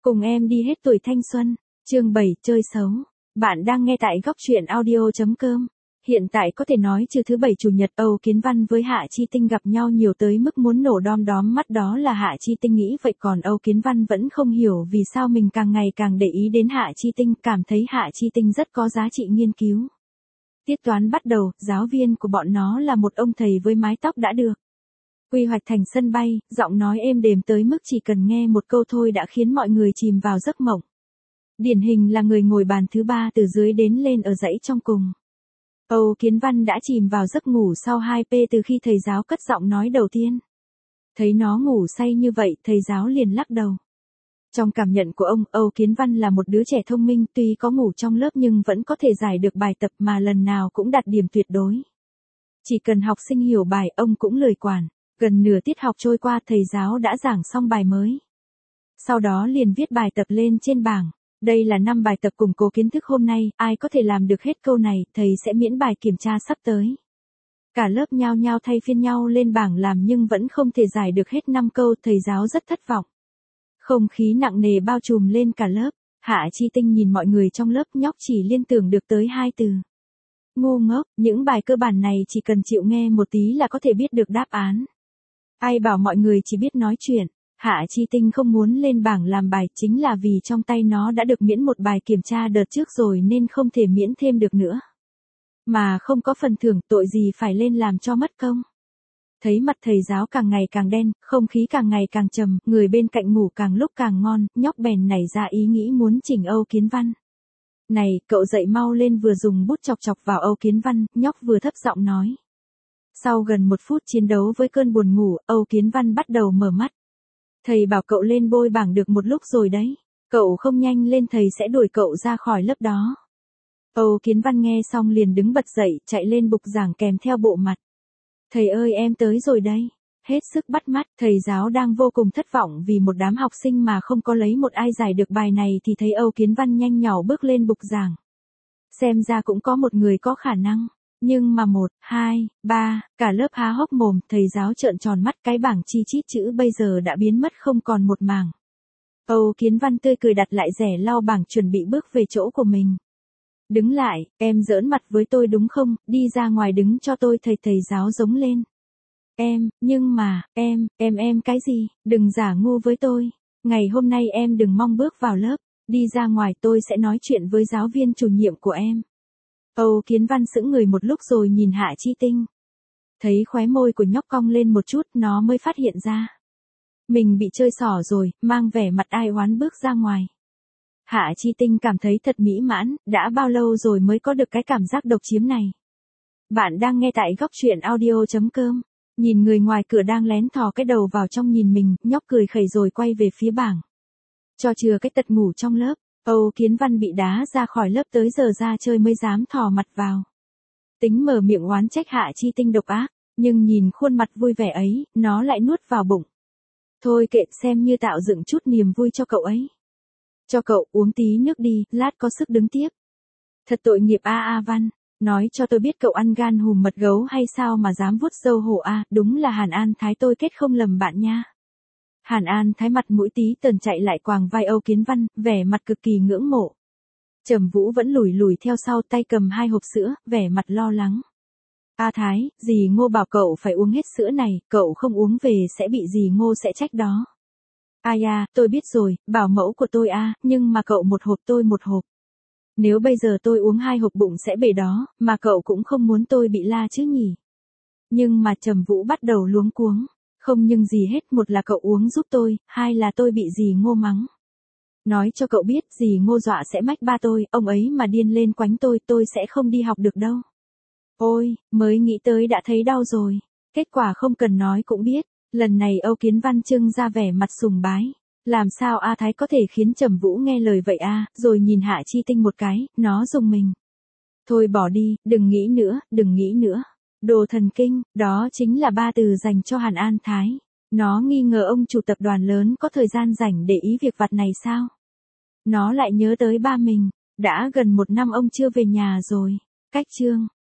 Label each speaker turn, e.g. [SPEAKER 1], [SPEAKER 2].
[SPEAKER 1] Cùng em đi hết tuổi thanh xuân. Chương 7, chơi xấu. Bạn đang nghe tại góc truyện audio.com. Hiện tại có thể nói trừ thứ bảy chủ nhật Âu Kiến Văn với Hạ Chi Tinh gặp nhau nhiều tới mức muốn nổ đom đóm mắt, đó là Hạ Chi Tinh nghĩ vậy, còn Âu Kiến Văn vẫn không hiểu vì sao mình càng ngày càng để ý đến Hạ Chi Tinh, cảm thấy Hạ Chi Tinh rất có giá trị nghiên cứu. Tiết toán bắt đầu, giáo viên của bọn nó là một ông thầy với mái tóc đã được quy hoạch thành sân bay, giọng nói êm đềm tới mức chỉ cần nghe một câu thôi đã khiến mọi người chìm vào giấc mộng. Điển hình là người ngồi bàn thứ ba từ dưới đến lên ở dãy trong cùng. Âu Kiến Văn đã chìm vào giấc ngủ sau 2P từ khi thầy giáo cất giọng nói đầu tiên. Thấy nó ngủ say như vậy, thầy giáo liền lắc đầu. Trong cảm nhận của ông, Âu Kiến Văn là một đứa trẻ thông minh, tuy có ngủ trong lớp nhưng vẫn có thể giải được bài tập mà lần nào cũng đạt điểm tuyệt đối. Chỉ cần học sinh hiểu bài, ông cũng lười quản. Gần nửa tiết học trôi qua, thầy giáo đã giảng xong bài mới. Sau đó liền viết bài tập lên trên bảng. Đây là 5 bài tập củng cố kiến thức hôm nay, ai có thể làm được hết câu này, thầy sẽ miễn bài kiểm tra sắp tới. Cả lớp nhao nhao thay phiên nhau lên bảng làm nhưng vẫn không thể giải được hết 5 câu, thầy giáo rất thất vọng. Không khí nặng nề bao trùm lên cả lớp. Hạ Chi Tinh nhìn mọi người trong lớp, nhóc chỉ liên tưởng được tới 2 từ. Ngu ngốc. Những bài cơ bản này chỉ cần chịu nghe một tí là có thể biết được đáp án. Ai bảo mọi người chỉ biết nói chuyện. Hạ Chi Tinh không muốn lên bảng làm bài chính là vì trong tay nó đã được miễn một bài kiểm tra đợt trước rồi nên không thể miễn thêm được nữa. Mà không có phần thưởng, tội gì phải lên làm cho mất công. Thấy mặt thầy giáo càng ngày càng đen, không khí càng ngày càng trầm, người bên cạnh ngủ càng lúc càng ngon, nhóc bèn nảy ra ý nghĩ muốn chỉnh Âu Kiến Văn. Này, cậu dậy mau lên, vừa dùng bút chọc chọc vào Âu Kiến Văn, nhóc vừa thấp giọng nói. Sau gần 1 phút chiến đấu với cơn buồn ngủ, Âu Kiến Văn bắt đầu mở mắt. Thầy bảo cậu lên bôi bảng được một lúc rồi đấy. Cậu không nhanh lên thầy sẽ đuổi cậu ra khỏi lớp đó. Âu Kiến Văn nghe xong liền đứng bật dậy, chạy lên bục giảng kèm theo bộ mặt. Thầy ơi, em tới rồi đây. Hết sức bắt mắt, thầy giáo đang vô cùng thất vọng vì một đám học sinh mà không có lấy một ai giải được bài này thì thấy Âu Kiến Văn nhanh nhỏ bước lên bục giảng. Xem ra cũng có một người có khả năng. Nhưng mà 1, 2, 3, cả lớp há hốc mồm, thầy giáo trợn tròn mắt, cái bảng chi chít chữ bây giờ đã biến mất không còn một mảng. Âu Kiến Văn tươi cười đặt lại rẻ lau bảng chuẩn bị bước về chỗ của mình. Đứng lại, em giỡn mặt với tôi đúng không, đi ra ngoài đứng cho tôi, thầy giáo giống lên. Nhưng mà, em cái gì, đừng giả ngu với tôi. Ngày hôm nay em đừng mong bước vào lớp, đi ra ngoài tôi sẽ nói chuyện với giáo viên chủ nhiệm của em. Âu Kiến Văn sững người một lúc rồi nhìn Hạ Chi Tinh. Thấy khóe môi của nhóc cong lên một chút, nó mới phát hiện ra. Mình bị chơi xỏ rồi, mang vẻ mặt ai oán bước ra ngoài. Hạ Chi Tinh cảm thấy thật mỹ mãn, đã bao lâu rồi mới có được cái cảm giác độc chiếm này. Bạn đang nghe tại góc truyện audio.com. Nhìn người ngoài cửa đang lén thò cái đầu vào trong nhìn mình, nhóc cười khẩy rồi quay về phía bảng. Cho chừa cái tật ngủ trong lớp. Âu Kiến Văn bị đá ra khỏi lớp, tới giờ ra chơi mới dám thò mặt vào. Tính mở miệng oán trách Hạ Chi Tinh độc ác, nhưng nhìn khuôn mặt vui vẻ ấy, nó lại nuốt vào bụng. Thôi kệ, xem như tạo dựng chút niềm vui cho cậu ấy. Cho cậu uống tí nước đi, lát có sức đứng tiếp. Thật tội nghiệp a Văn, nói cho tôi biết cậu ăn gan hùm mật gấu hay sao mà dám vuốt râu hổ a, đúng là Hàn An Thái, tôi kết không lầm bạn nha. Hàn An Thái mặt mũi tí tần chạy lại quàng vai Âu Kiến Văn, vẻ mặt cực kỳ ngưỡng mộ. Trầm Vũ vẫn lủi lủi theo sau, tay cầm 2 hộp sữa, vẻ mặt lo lắng. A Thái, dì Ngô bảo cậu phải uống hết sữa này, cậu không uống về sẽ bị dì Ngô sẽ trách đó. Ai à, tôi biết rồi, bảo mẫu của tôi nhưng mà cậu 1 hộp tôi 1 hộp. Nếu bây giờ tôi uống 2 hộp bụng sẽ bể đó, mà cậu cũng không muốn tôi bị la chứ nhỉ. Nhưng mà Trầm Vũ bắt đầu luống cuống. Không nhưng gì hết, 1 là cậu uống giúp tôi, 2 là tôi bị dì Ngô mắng. Nói cho cậu biết, dì Ngô dọa sẽ mách ba tôi, ông ấy mà điên lên quánh tôi sẽ không đi học được đâu. Ôi, mới nghĩ tới đã thấy đau rồi. Kết quả không cần nói cũng biết. Lần này Âu Kiến Văn trưng ra vẻ mặt sùng bái. Làm sao A Thái có thể khiến Trầm Vũ nghe lời vậy rồi nhìn Hạ Chi Tinh một cái, nó rùng mình. Thôi bỏ đi, đừng nghĩ nữa. Đồ thần kinh, đó chính là 3 từ dành cho Hàn An Thái. Nó nghi ngờ ông chủ tập đoàn lớn có thời gian rảnh để ý việc vặt này sao? Nó lại nhớ tới ba mình, đã gần 1 năm ông chưa về nhà rồi. Cách chương